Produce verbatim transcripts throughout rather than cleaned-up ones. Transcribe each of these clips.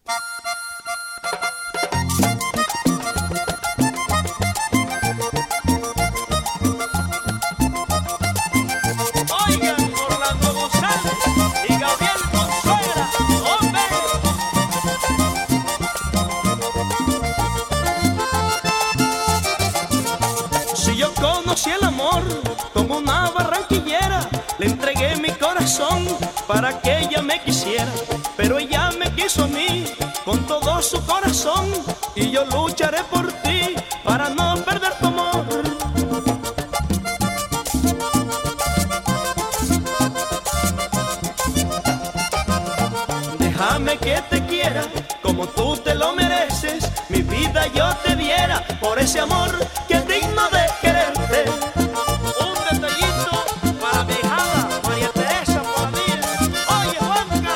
Conocí el amor como una barranquillera, le entregué mi corazón para que ella me quisiera, pero ella me quiso a mí con todo su corazón y yo lucharé por ti para no perder tu amor. Déjame que te quiera como tú te lo mereces, mi vida yo te diera por ese amor que es digno de quererte. Un detallito para mi hijada María Teresa Bonadía. Oye, Juanca.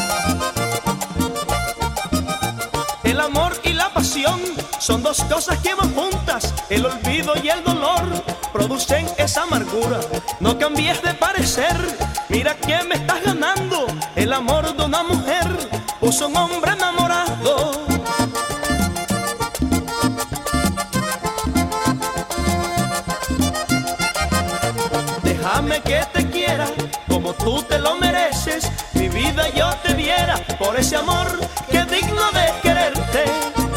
El amor y la pasión son dos cosas que van juntas. El olvido y el dolor producen esa amargura. No cambies de parecer, mira que me estás ganando. El amor de una mujer puso un hombre enamorado. Déjame que te quiera como tú te lo mereces, mi vida yo te diera por ese amor que es digno de quererte.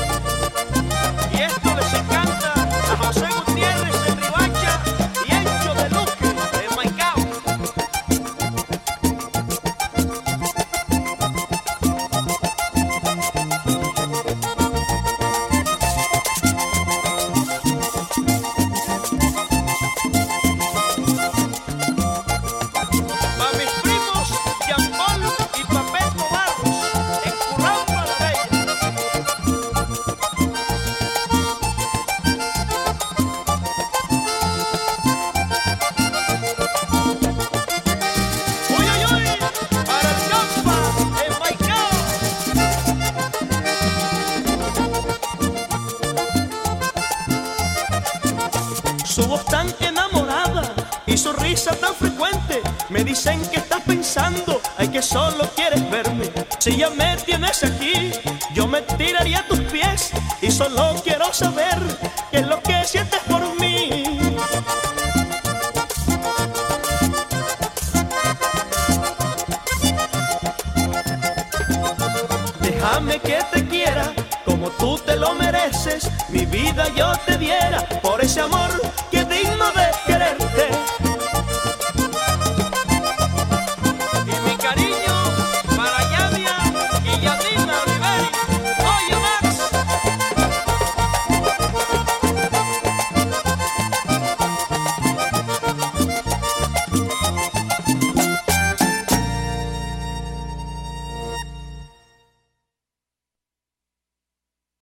Y esto les encanta a José Gutiérrez de Ribacha y Encho de Luque de Maicao. Su voz tan enamorada y su risa tan frecuente me dicen que estás pensando, ay, que solo quieres verme. Si ya me tienes aquí, yo me tiraría a tus pies y solo quiero saber qué es lo que sientes por mí. Déjame que te quiera como tú te lo mereces, mi vida yo te diera por ese amor que es digno de